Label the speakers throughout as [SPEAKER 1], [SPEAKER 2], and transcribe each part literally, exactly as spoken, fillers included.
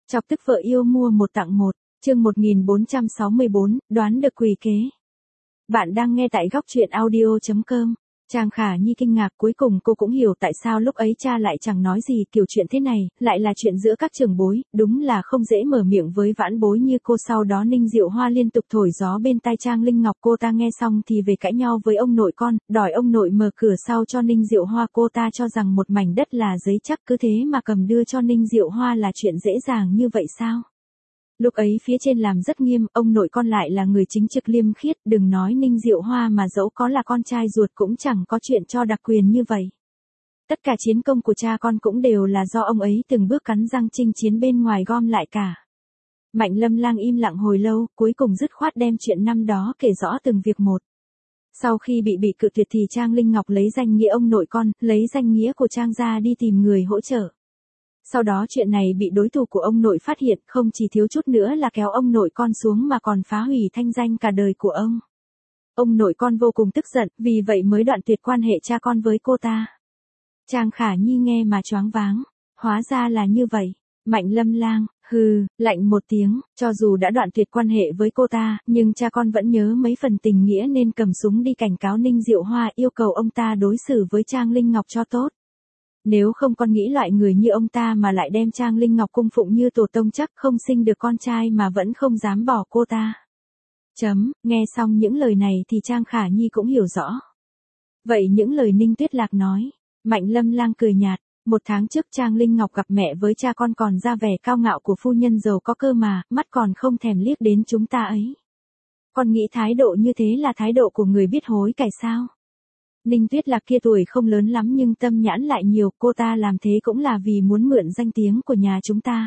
[SPEAKER 1] Chọc tức vợ yêu mua một tặng một, chương một nghìn bốn trăm sáu mươi bốn, đoán được quỷ kế. Bạn đang nghe tại góc truyện audio chấm com. Trang Khả Nhi kinh ngạc, cuối cùng cô cũng hiểu tại sao lúc ấy cha lại chẳng nói gì, kiểu chuyện thế này, lại là chuyện giữa các trưởng bối, đúng là không dễ mở miệng với vãn bối như cô. Sau đó Ninh Diệu Hoa liên tục thổi gió bên tai Trang Linh Ngọc, cô ta nghe xong thì về cãi nhau với ông nội con, đòi ông nội mở cửa sau cho Ninh Diệu Hoa. Cô ta cho rằng một mảnh đất là giấy chắc, cứ thế mà cầm đưa cho Ninh Diệu Hoa là chuyện dễ dàng như vậy sao? Lúc ấy phía trên làm rất nghiêm, ông nội con lại là người chính trực liêm khiết, đừng nói Ninh Diệu Hoa mà dẫu có là con trai ruột cũng chẳng có chuyện cho đặc quyền như vậy. Tất cả chiến công của cha con cũng đều là do ông ấy từng bước cắn răng chinh chiến bên ngoài gom lại cả. Mạnh Lâm Lang im lặng hồi lâu, cuối cùng dứt khoát đem chuyện năm đó kể rõ từng việc một. Sau khi bị bị cự tuyệt thì Trang Linh Ngọc lấy danh nghĩa ông nội con, lấy danh nghĩa của Trang gia đi tìm người hỗ trợ. Sau đó chuyện này bị đối thủ của ông nội phát hiện, không chỉ thiếu chút nữa là kéo ông nội con xuống mà còn phá hủy thanh danh cả đời của ông. Ông nội con vô cùng tức giận, vì vậy mới đoạn tuyệt quan hệ cha con với cô ta. Trang Khả Nhi nghe mà choáng váng, hóa ra là như vậy. Mạnh Lâm Lang, hừ, lạnh một tiếng, cho dù đã đoạn tuyệt quan hệ với cô ta, nhưng cha con vẫn nhớ mấy phần tình nghĩa nên cầm súng đi cảnh cáo Ninh Diệu Hoa, yêu cầu ông ta đối xử với Trang Linh Ngọc cho tốt. Nếu không con nghĩ loại người như ông ta mà lại đem Trang Linh Ngọc cung phụng như tổ tông chắc không sinh được con trai mà vẫn không dám bỏ cô ta. Chấm, nghe xong những lời này thì Trang Khả Nhi cũng hiểu rõ. Vậy những lời Ninh Tuyết Lạc nói, Mạnh Lâm Lang cười nhạt, một tháng trước Trang Linh Ngọc gặp mẹ với cha con còn ra vẻ cao ngạo của phu nhân giàu có cơ mà, mắt còn không thèm liếc đến chúng ta ấy. Con nghĩ thái độ như thế là thái độ của người biết hối cải sao? Ninh Tuyết Lạc kia tuổi không lớn lắm nhưng tâm nhãn lại nhiều, cô ta làm thế cũng là vì muốn mượn danh tiếng của nhà chúng ta.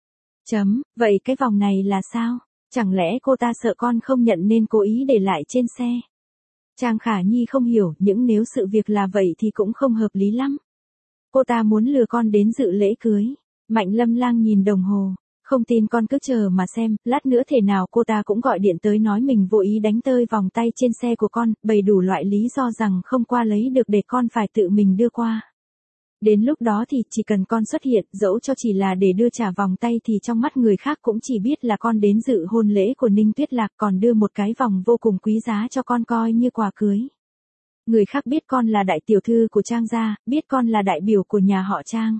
[SPEAKER 1] Chấm, vậy cái vòng này là sao? Chẳng lẽ cô ta sợ con không nhận nên cố ý để lại trên xe? Trang Khả Nhi không hiểu, những nếu sự việc là vậy thì cũng không hợp lý lắm. Cô ta muốn lừa con đến dự lễ cưới. Mạnh Lâm Lang nhìn đồng hồ. Không tin con cứ chờ mà xem, lát nữa thể nào cô ta cũng gọi điện tới nói mình vô ý đánh tơi vòng tay trên xe của con, bày đủ loại lý do rằng không qua lấy được để con phải tự mình đưa qua. Đến lúc đó thì chỉ cần con xuất hiện, dẫu cho chỉ là để đưa trả vòng tay thì trong mắt người khác cũng chỉ biết là con đến dự hôn lễ của Ninh Tuyết Lạc, còn đưa một cái vòng vô cùng quý giá cho con coi như quà cưới. Người khác biết con là đại tiểu thư của Trang gia, biết con là đại biểu của nhà họ Trang.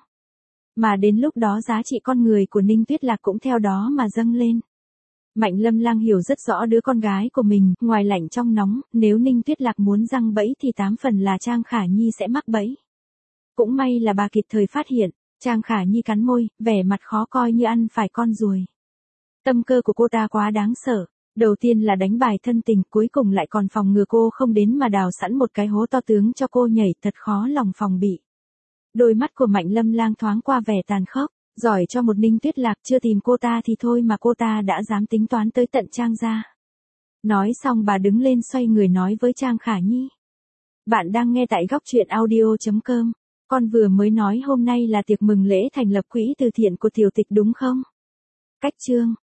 [SPEAKER 1] Mà đến lúc đó giá trị con người của Ninh Tuyết Lạc cũng theo đó mà dâng lên. Mạnh Lâm Lang hiểu rất rõ đứa con gái của mình, ngoài lạnh trong nóng, nếu Ninh Tuyết Lạc muốn giăng bẫy thì tám phần là Trang Khả Nhi sẽ mắc bẫy. Cũng may là bà kịp thời phát hiện, Trang Khả Nhi cắn môi, vẻ mặt khó coi như ăn phải con ruồi. Tâm cơ của cô ta quá đáng sợ, đầu tiên là đánh bài thân tình, cuối cùng lại còn phòng ngừa cô không đến mà đào sẵn một cái hố to tướng cho cô nhảy, thật khó lòng phòng bị. Đôi mắt của Mạnh Lâm Lang thoáng qua vẻ tàn khốc, giỏi cho một Ninh Tuyết Lạc chưa tìm cô ta thì thôi mà cô ta đã dám tính toán tới tận Trang gia. Nói xong bà đứng lên xoay người nói với Trang Khả Nhi. Bạn đang nghe tại góc truyện audio chấm com. Con vừa mới nói hôm nay là tiệc mừng lễ thành lập quỹ từ thiện của tiểu tịch đúng không? Cách chương.